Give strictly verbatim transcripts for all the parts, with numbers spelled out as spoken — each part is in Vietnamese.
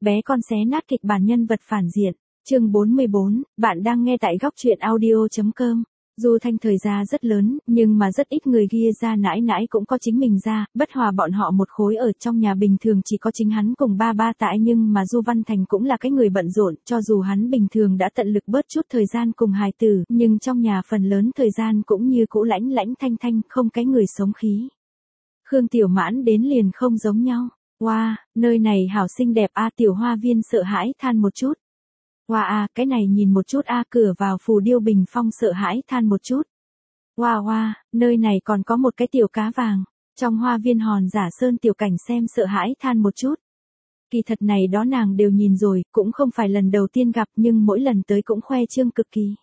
bé con xé nát kịch bản nhân vật phản diện. Chương bốn mươi bốn, bạn đang nghe tại góc truyện audio chấm com. Du Thanh Thời gia rất lớn, nhưng mà rất ít người ghi ra nãi nãi cũng có chính mình ra, bất hòa bọn họ một khối ở trong nhà bình thường chỉ có chính hắn cùng ba ba tại, nhưng mà Du Văn Thành cũng là cái người bận rộn, cho dù hắn bình thường đã tận lực bớt chút thời gian cùng hài tử, nhưng trong nhà phần lớn thời gian cũng như cũ lãnh lãnh thanh thanh, không cái người sống khí. Khương Tiểu Mãn đến liền không giống nhau. Wow, nơi này hảo xinh đẹp a. Tiểu Hoa Viên sợ hãi than một chút. Wow a, cái này nhìn một chút a. Cửa vào phù điêu bình phong sợ hãi than một chút. Wow wow, nơi này còn có một cái tiểu cá vàng. Trong hoa viên hòn giả sơn tiểu cảnh xem sợ hãi than một chút. Kỳ thật này đó nàng đều nhìn rồi, cũng không phải lần đầu tiên gặp, nhưng mỗi lần tới cũng khoe trương cực kỳ.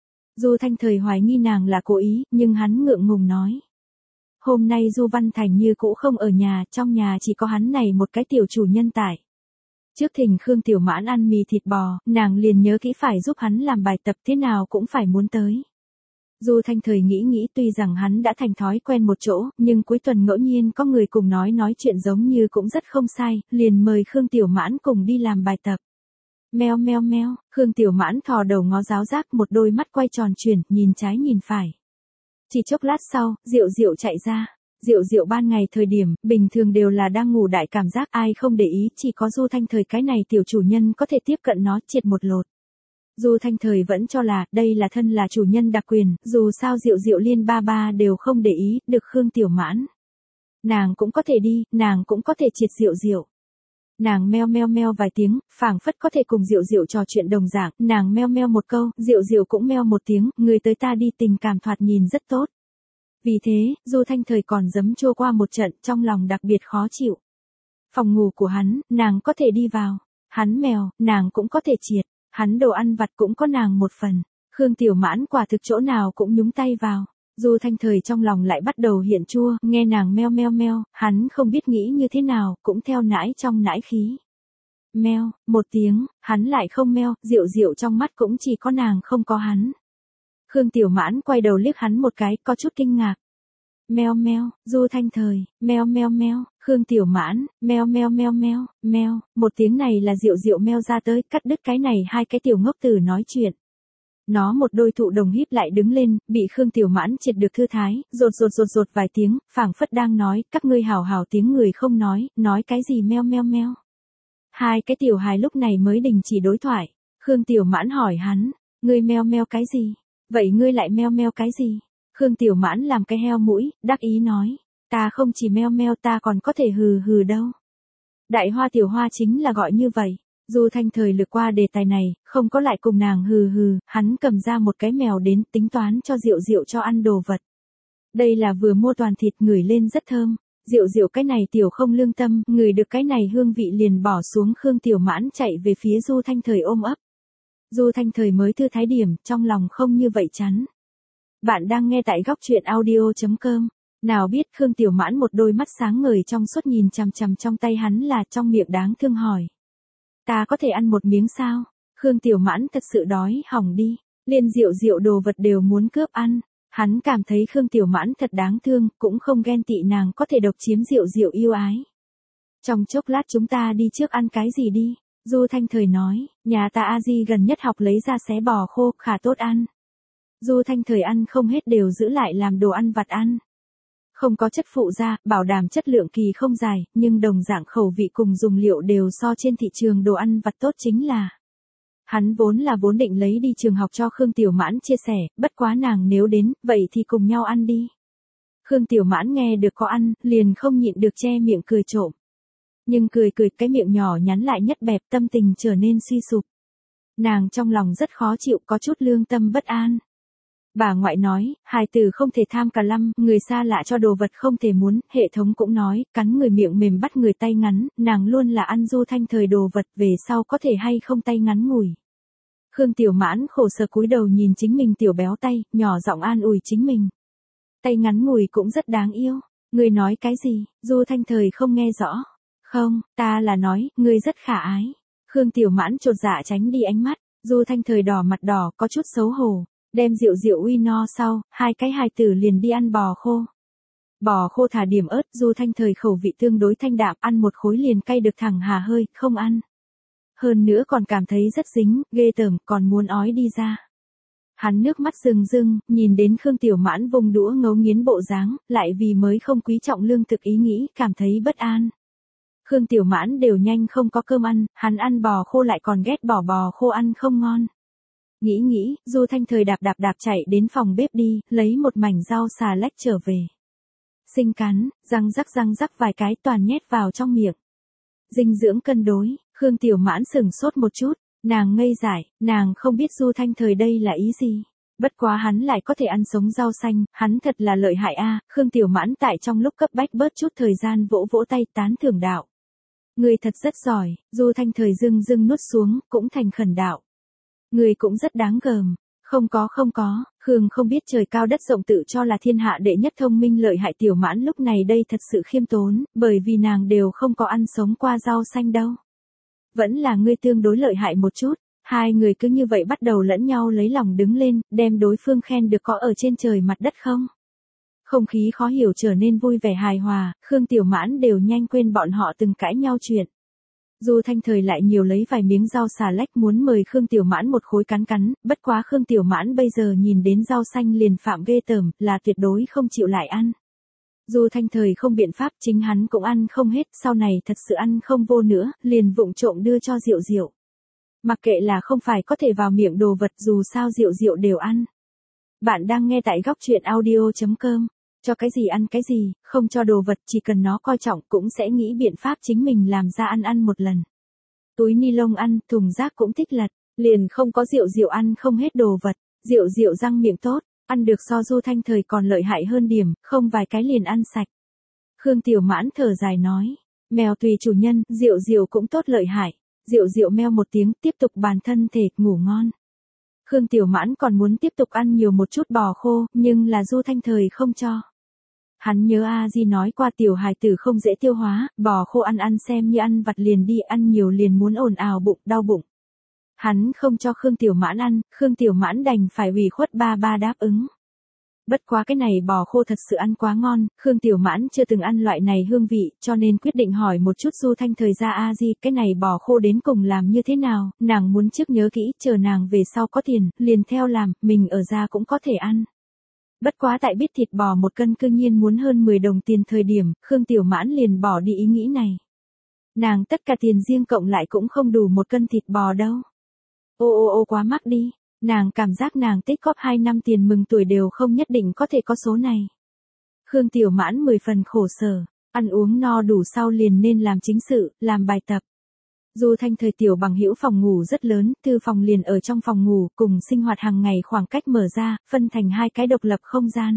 Du Thanh Thời hoài nghi nàng là cố ý, nhưng hắn ngượng ngùng nói. Hôm nay Du Văn Thành như cũ không ở nhà, trong nhà chỉ có hắn này một cái tiểu chủ nhân tại. Trước thỉnh Khương Tiểu Mãn ăn mì thịt bò, nàng liền nhớ kỹ phải giúp hắn làm bài tập, thế nào cũng phải muốn tới. Du Thanh Thời nghĩ nghĩ, tuy rằng hắn đã thành thói quen một chỗ, nhưng cuối tuần ngẫu nhiên có người cùng nói nói chuyện giống như cũng rất không sai, liền mời Khương Tiểu Mãn cùng đi làm bài tập. Meo meo meo, Khương Tiểu Mãn thò đầu ngó giáo giác, một đôi mắt quay tròn chuyển, nhìn trái nhìn phải. Chỉ chốc lát sau, Diệu Diệu chạy ra. Diệu Diệu ban ngày thời điểm, bình thường đều là đang ngủ đại cảm giác, ai không để ý, chỉ có Du Thanh Thời cái này tiểu chủ nhân có thể tiếp cận nó, triệt một lột. Du Thanh Thời vẫn cho là, đây là thân là chủ nhân đặc quyền, dù sao Diệu Diệu liên ba ba đều không để ý, được Khương Tiểu Mãn. Nàng cũng có thể đi, nàng cũng có thể triệt Diệu Diệu. Nàng meo meo meo vài tiếng, phảng phất có thể cùng Diệu Diệu trò chuyện đồng dạng, nàng meo meo một câu, Diệu Diệu cũng meo một tiếng, người tới ta đi, tình cảm thoạt nhìn rất tốt. Vì thế, Du Thanh Thời còn giấm chua qua một trận, trong lòng đặc biệt khó chịu. Phòng ngủ của hắn, nàng có thể đi vào. Hắn mèo, nàng cũng có thể triệt. Hắn đồ ăn vặt cũng có nàng một phần. Khương Tiểu Mãn quả thực chỗ nào cũng nhúng tay vào. Du Thanh Thời trong lòng lại bắt đầu hiện chua, nghe nàng meo meo meo, hắn không biết nghĩ như thế nào, cũng theo nãi trong nãi khí. Meo, một tiếng, hắn lại không meo, Diệu Diệu trong mắt cũng chỉ có nàng không có hắn. Khương Tiểu Mãn quay đầu liếc hắn một cái, có chút kinh ngạc. Meo meo, Du Thanh Thời, meo meo meo, Khương Tiểu Mãn, meo meo meo meo, meo, một tiếng này là Diệu Diệu meo ra tới, cắt đứt cái này hai cái tiểu ngốc tử nói chuyện. Nó một đôi thụ đồng híp lại đứng lên, bị Khương Tiểu Mãn triệt được thư thái, rột rột rột rột vài tiếng, phảng phất đang nói, các ngươi hào hào tiếng người không nói, nói cái gì meo meo meo. Hai cái tiểu hài lúc này mới đình chỉ đối thoại. Khương Tiểu Mãn hỏi hắn, ngươi meo meo cái gì? Vậy ngươi lại meo meo cái gì? Khương Tiểu Mãn làm cái heo mũi, đắc ý nói, ta không chỉ meo meo, ta còn có thể hừ hừ đâu. Đại Hoa Tiểu Hoa chính là gọi như vậy. Du Thanh Thời lược qua đề tài này, không có lại cùng nàng hừ hừ, hắn cầm ra một cái mèo đến, tính toán cho Diệu Diệu cho ăn đồ vật. Đây là vừa mua toàn thịt, ngửi lên rất thơm. Diệu Diệu cái này tiểu không lương tâm, ngửi được cái này hương vị liền bỏ xuống. Khương Tiểu Mãn chạy về phía Du Thanh Thời ôm ấp. Du Thanh Thời mới thư thái điểm, trong lòng không như vậy chắn. Bạn đang nghe tại góc truyện audio chấm com. Nào biết Khương Tiểu Mãn một đôi mắt sáng ngời trong suốt nhìn chằm chằm trong tay hắn, là trong miệng đáng thương hỏi. Ta có thể ăn một miếng sao? Khương Tiểu Mãn thật sự đói hỏng đi. Liên Diệu Diệu đồ vật đều muốn cướp ăn. Hắn cảm thấy Khương Tiểu Mãn thật đáng thương, cũng không ghen tị nàng có thể độc chiếm Diệu Diệu yêu ái. Trong chốc lát chúng ta đi trước ăn cái gì đi? Du Thanh Thời nói, nhà ta a di gần nhất học lấy ra xé bò khô, khá tốt ăn. Du Thanh Thời ăn không hết đều giữ lại làm đồ ăn vặt ăn. Không có chất phụ gia, bảo đảm chất lượng kỳ không dài, nhưng đồng dạng khẩu vị cùng dùng liệu đều so trên thị trường đồ ăn vặt tốt chính là. Hắn vốn là vốn định lấy đi trường học cho Khương Tiểu Mãn chia sẻ, bất quá nàng nếu đến, vậy thì cùng nhau ăn đi. Khương Tiểu Mãn nghe được có ăn, liền không nhịn được che miệng cười trộm. Nhưng cười cười cái miệng nhỏ nhắn lại nhất bẹp, tâm tình trở nên suy sụp. Nàng trong lòng rất khó chịu, có chút lương tâm bất an. Bà ngoại nói, hài tử không thể tham cà lăm, người xa lạ cho đồ vật không thể muốn, hệ thống cũng nói, cắn người miệng mềm bắt người tay ngắn, nàng luôn là ăn Du Thanh Thời đồ vật, về sau có thể hay không tay ngắn ngủi. Khương Tiểu Mãn khổ sở cúi đầu nhìn chính mình tiểu béo tay, nhỏ giọng an ủi chính mình. Tay ngắn ngủi cũng rất đáng yêu. Người nói cái gì? Du Thanh Thời không nghe rõ. Không, ta là nói, ngươi rất khả ái. Khương Tiểu Mãn chột dạ tránh đi ánh mắt. Du Thanh Thời đỏ mặt đỏ, có chút xấu hổ. Đem Diệu Diệu uy no sau, hai cái hài tử liền đi ăn bò khô. Bò khô thả điểm ớt, Du Thanh Thời khẩu vị tương đối thanh đạm, ăn một khối liền cay được thẳng hà hơi, không ăn. hơn nữa còn cảm thấy rất dính, ghê tởm, còn muốn ói đi ra. Hắn nước mắt rưng rưng, nhìn đến Khương Tiểu Mãn vùng đũa ngấu nghiến bộ dáng, lại vì mới không quý trọng lương thực ý nghĩ, cảm thấy bất an. Khương Tiểu Mãn đều nhanh không có cơm ăn, hắn ăn bò khô lại còn ghét bỏ bò khô ăn không ngon. Nghĩ nghĩ, Du Thanh Thời đạp đạp đạp chạy đến phòng bếp đi, lấy một mảnh rau xà lách trở về. Sinh cắn, răng rắc răng rắc vài cái toàn nhét vào trong miệng. Dinh dưỡng cân đối, Khương Tiểu Mãn sửng sốt một chút, nàng ngây dại, nàng không biết Du Thanh Thời đây là ý gì. Bất quá hắn lại có thể ăn sống rau xanh, hắn thật là lợi hại a. Khương Tiểu Mãn tại trong lúc cấp bách bớt chút thời gian vỗ vỗ tay tán thưởng đạo. Người thật rất giỏi, Du Thanh Thời dưng dưng nuốt xuống, cũng thành khẩn đạo. Người cũng rất đáng gờm. Không có không có, Khương không biết trời cao đất rộng tự cho là thiên hạ đệ nhất thông minh lợi hại Tiểu Mãn lúc này đây thật sự khiêm tốn, bởi vì nàng đều không có ăn sống qua rau xanh đâu. Vẫn là ngươi tương đối lợi hại một chút, hai người cứ như vậy bắt đầu lẫn nhau lấy lòng đứng lên, đem đối phương khen được có ở trên trời mặt đất không. Không khí khó hiểu trở nên vui vẻ hài hòa, Khương Tiểu Mãn đều nhanh quên bọn họ từng cãi nhau chuyện. Du Thanh Thời lại nhiều lấy vài miếng rau xà lách muốn mời Khương Tiểu Mãn một khối cắn cắn, bất quá Khương Tiểu Mãn bây giờ nhìn đến rau xanh liền phạm ghê tởm, là tuyệt đối không chịu lại ăn. Du Thanh Thời không biện pháp, chính hắn cũng ăn không hết, sau này thật sự ăn không vô nữa, liền vụng trộm đưa cho Diệu Diệu. Mặc kệ là không phải có thể vào miệng đồ vật, dù sao Diệu Diệu đều ăn. Bạn đang nghe tại góc truyện audio chấm com. Cho cái gì ăn cái gì, không cho đồ vật, chỉ cần nó coi trọng cũng sẽ nghĩ biện pháp chính mình làm ra ăn ăn một lần. Túi ni lông ăn, thùng rác cũng thích lật, liền không có Diệu Diệu ăn không hết đồ vật. Diệu Diệu răng miệng tốt, ăn được so Du Thanh Thời còn lợi hại hơn điểm, không vài cái liền ăn sạch. Khương Tiểu Mãn thở dài nói, mèo tùy chủ nhân, Diệu Diệu cũng tốt lợi hại. Diệu Diệu meo một tiếng, tiếp tục bàn thân thể, ngủ ngon. Khương Tiểu Mãn còn muốn tiếp tục ăn nhiều một chút bò khô, nhưng là Du Thanh Thời không cho. Hắn nhớ A Di nói qua tiểu hài tử không dễ tiêu hóa, bò khô ăn ăn xem như ăn vặt liền đi, ăn nhiều liền muốn ồn ào bụng, đau bụng. Hắn không cho Khương Tiểu Mãn ăn, Khương Tiểu Mãn đành phải ủy khuất ba ba đáp ứng. Bất quá cái này bò khô thật sự ăn quá ngon, Khương Tiểu Mãn chưa từng ăn loại này hương vị, cho nên quyết định hỏi một chút Du Thanh Thời ra A Di, cái này bò khô đến cùng làm như thế nào, nàng muốn trước nhớ kỹ, chờ nàng về sau có tiền, liền theo làm, mình ở ra cũng có thể ăn. Bất quá tại biết thịt bò một cân cương nhiên muốn hơn mười đồng tiền thời điểm, Khương Tiểu Mãn liền bỏ đi ý nghĩ này. Nàng tất cả tiền riêng cộng lại cũng không đủ một cân thịt bò đâu. Ô ô ô quá mắc đi, nàng cảm giác nàng tích góp hai năm tiền mừng tuổi đều không nhất định có thể có số này. Khương Tiểu Mãn mười phần khổ sở, ăn uống no đủ sau liền nên làm chính sự, làm bài tập. Du Thanh Thời tiểu bằng hữu phòng ngủ rất lớn, thư phòng liền ở trong phòng ngủ, cùng sinh hoạt hàng ngày khoảng cách mở ra, phân thành hai cái độc lập không gian.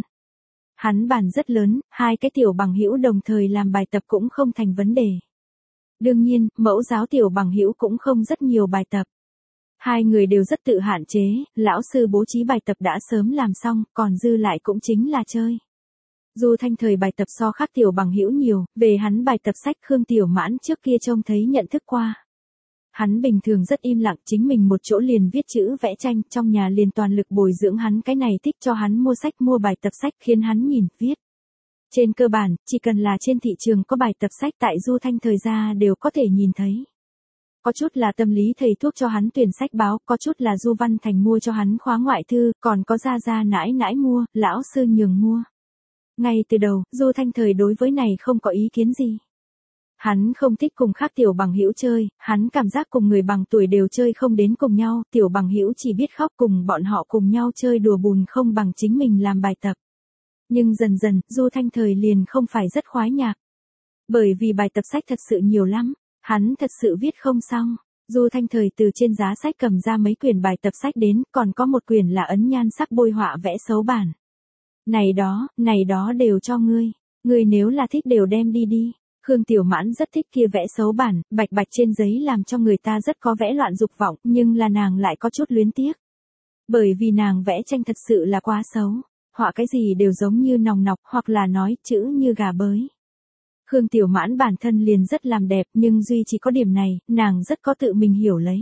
Hắn bàn rất lớn, hai cái tiểu bằng hữu đồng thời làm bài tập cũng không thành vấn đề. Đương nhiên, mẫu giáo tiểu bằng hữu cũng không rất nhiều bài tập. Hai người đều rất tự hạn chế, lão sư bố trí bài tập đã sớm làm xong, còn dư lại cũng chính là chơi. Du Thanh Thời bài tập so khác tiểu bằng hữu nhiều, về hắn bài tập sách Khương Tiểu Mãn trước kia trông thấy nhận thức qua. Hắn bình thường rất im lặng, chính mình một chỗ liền viết chữ vẽ tranh, trong nhà liền toàn lực bồi dưỡng hắn, cái này thích cho hắn mua sách mua bài tập sách khiến hắn nhìn, viết. Trên cơ bản, chỉ cần là trên thị trường có bài tập sách tại Du Thanh Thời ra đều có thể nhìn thấy. Có chút là tâm lý thầy thuốc cho hắn tuyển sách báo, có chút là Du Văn Thành mua cho hắn khóa ngoại thư, còn có gia gia nãi nãi mua, lão sư nhường mua. Ngay từ đầu, Du Thanh Thời đối với này không có ý kiến gì. Hắn không thích cùng khác tiểu bằng hữu chơi, hắn cảm giác cùng người bằng tuổi đều chơi không đến cùng nhau, tiểu bằng hữu chỉ biết khóc, cùng bọn họ cùng nhau chơi đùa bùn không bằng chính mình làm bài tập. Nhưng dần dần, Du Thanh Thời liền không phải rất khoái nhạc. Bởi vì bài tập sách thật sự nhiều lắm, hắn thật sự viết không xong. Du Thanh Thời từ trên giá sách cầm ra mấy quyển bài tập sách đến, còn có một quyển là ấn nhan sắc bôi họa vẽ xấu bản. Này đó, này đó đều cho ngươi, ngươi nếu là thích đều đem đi đi. Khương Tiểu Mãn rất thích kia vẽ xấu bản, bạch bạch trên giấy làm cho người ta rất có vẽ loạn dục vọng, nhưng là nàng lại có chút luyến tiếc. Bởi vì nàng vẽ tranh thật sự là quá xấu, họa cái gì đều giống như nòng nọc, hoặc là nói chữ như gà bới. Khương Tiểu Mãn bản thân liền rất làm đẹp, nhưng duy chỉ có điểm này, nàng rất có tự mình hiểu lấy.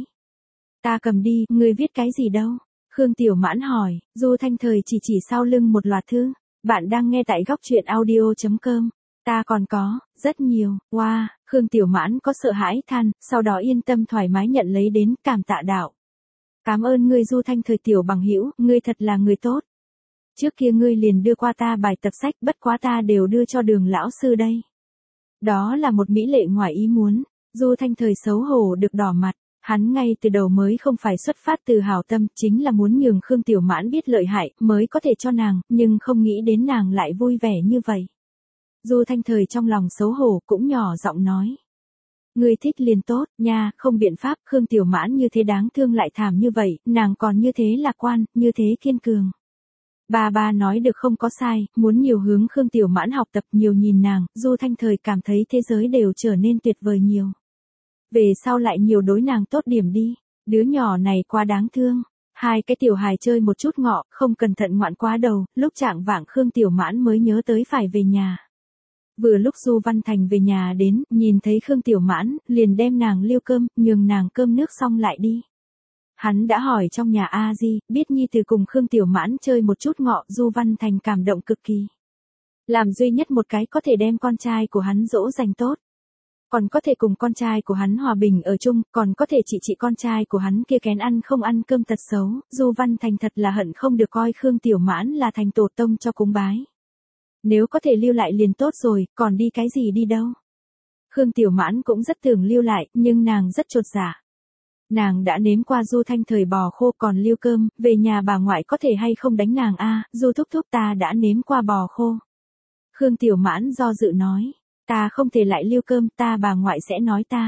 Ta cầm đi, ngươi viết cái gì đâu? Khương Tiểu Mãn hỏi, Du Thanh Thời chỉ chỉ sau lưng một loạt thư. Bạn đang nghe tại góc truyện audio chấm com. Ta còn có, rất nhiều, wow, Khương Tiểu Mãn có sợ hãi than, sau đó yên tâm thoải mái nhận lấy đến, cảm tạ đạo. Cảm ơn ngươi Du Thanh Thời tiểu bằng hữu, ngươi thật là người tốt. Trước kia ngươi liền đưa qua ta bài tập sách, bất quá ta đều đưa cho Đường lão sư đây. Đó là một mỹ lệ ngoài ý muốn, Du Thanh Thời xấu hổ được đỏ mặt, hắn ngay từ đầu mới không phải xuất phát từ hảo tâm, chính là muốn nhường Khương Tiểu Mãn biết lợi hại, mới có thể cho nàng, nhưng không nghĩ đến nàng lại vui vẻ như vậy. Du Thanh Thời trong lòng xấu hổ cũng nhỏ giọng nói. Ngươi thích liền tốt, nha, không biện pháp, Khương Tiểu Mãn như thế đáng thương lại thảm như vậy, nàng còn như thế lạc quan, như thế kiên cường. Ba ba nói được không có sai, muốn nhiều hướng Khương Tiểu Mãn học tập nhiều nhìn nàng, Du Thanh Thời cảm thấy thế giới đều trở nên tuyệt vời nhiều. Về sau lại nhiều đối nàng tốt điểm đi, đứa nhỏ này quá đáng thương. Hai cái tiểu hài chơi một chút ngọ, không cẩn thận ngoạn quá đầu, lúc trạng vạng Khương Tiểu Mãn mới nhớ tới phải về nhà. Vừa lúc Du Văn Thành về nhà đến, nhìn thấy Khương Tiểu Mãn, liền đem nàng liêu cơm, nhường nàng cơm nước xong lại đi. Hắn đã hỏi trong nhà A Di, biết nhi từ cùng Khương Tiểu Mãn chơi một chút ngọ, Du Văn Thành cảm động cực kỳ. Làm duy nhất một cái có thể đem con trai của hắn dỗ dành tốt. Còn có thể cùng con trai của hắn hòa bình ở chung, còn có thể chỉ trị con trai của hắn kia kén ăn không ăn cơm tật xấu, Du Văn Thành thật là hận không được coi Khương Tiểu Mãn là thành tổ tông cho cúng bái. Nếu có thể lưu lại liền tốt rồi, còn đi cái gì đi đâu. Khương Tiểu Mãn cũng rất tưởng lưu lại, nhưng nàng rất chột dạ. Nàng đã nếm qua Du Thanh Thời bò khô còn lưu cơm, về nhà bà ngoại có thể hay không đánh nàng a? Du thúc thúc ta đã nếm qua bò khô. Khương Tiểu Mãn do dự nói, ta không thể lại lưu cơm, ta bà ngoại sẽ nói ta.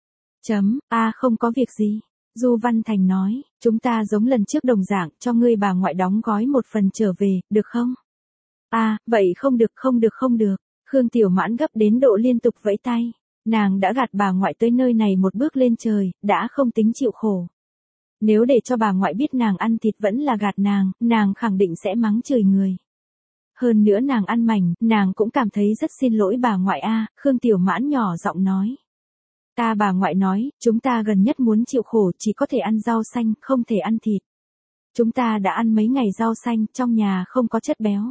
Chấm, a không có việc gì. Du Văn Thành nói, chúng ta giống lần trước đồng dạng, cho ngươi bà ngoại đóng gói một phần trở về, được không? À, vậy không được không được không được. Khương Tiểu Mãn gấp đến độ liên tục vẫy tay. Nàng đã gạt bà ngoại tới nơi này một bước lên trời, đã không tính chịu khổ. Nếu để cho bà ngoại biết nàng ăn thịt vẫn là gạt nàng, nàng khẳng định sẽ mắng chửi người. Hơn nữa nàng ăn mảnh, nàng cũng cảm thấy rất xin lỗi bà ngoại a. Khương Tiểu Mãn nhỏ giọng nói. Ta bà ngoại nói, chúng ta gần nhất muốn chịu khổ chỉ có thể ăn rau xanh, không thể ăn thịt. Chúng ta đã ăn mấy ngày rau xanh, trong nhà không có chất béo.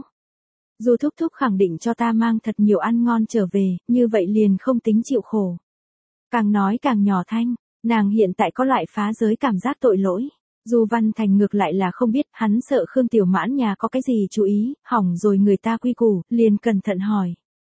Du thúc thúc khẳng định cho ta mang thật nhiều ăn ngon trở về, như vậy liền không tính chịu khổ. Càng nói càng nhỏ thanh, nàng hiện tại có loại phá giới cảm giác tội lỗi. Du Văn Thành ngược lại là không biết, hắn sợ Khương Tiểu Mãn nhà có cái gì chú ý, hỏng rồi người ta quy củ, liền cẩn thận hỏi.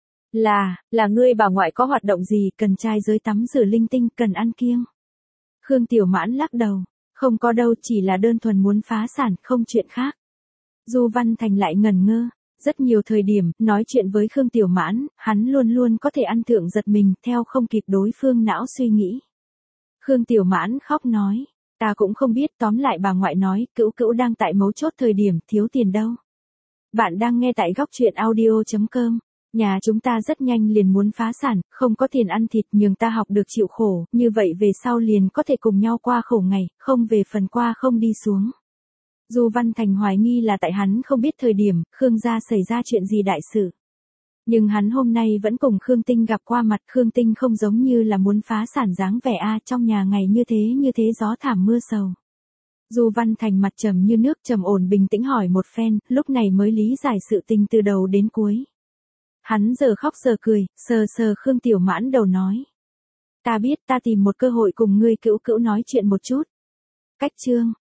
Là, là ngươi bà ngoại có hoạt động gì, cần trai giới tắm rửa linh tinh, cần ăn kiêng. Khương Tiểu Mãn lắc đầu, không có đâu, chỉ là đơn thuần muốn phá sản, không chuyện khác. Du Văn Thành lại ngẩn ngơ. Rất nhiều thời điểm, nói chuyện với Khương Tiểu Mãn, hắn luôn luôn có thể ăn thượng giật mình, theo không kịp đối phương não suy nghĩ. Khương Tiểu Mãn khóc nói, ta cũng không biết, tóm lại bà ngoại nói, cữu cữu đang tại mấu chốt thời điểm, thiếu tiền đâu. Bạn đang nghe tại góc truyện audio chấm com, nhà chúng ta rất nhanh liền muốn phá sản, không có tiền ăn thịt nhưng ta học được chịu khổ, như vậy về sau liền có thể cùng nhau qua khổ ngày, không về phần qua không đi xuống. Du Văn Thành hoài nghi là tại hắn không biết thời điểm, Khương gia xảy ra chuyện gì đại sự. Nhưng hắn hôm nay vẫn cùng Khương Tinh gặp qua mặt, Khương Tinh không giống như là muốn phá sản dáng vẻ a, trong nhà ngày như thế như thế gió thảm mưa sầu. Du Văn Thành mặt trầm như nước, trầm ổn bình tĩnh hỏi một phen, lúc này mới lý giải sự tình từ đầu đến cuối. Hắn giờ khóc giờ cười, sờ sờ Khương Tiểu Mãn đầu nói. Ta biết, ta tìm một cơ hội cùng ngươi cữu cữu nói chuyện một chút. Cách chương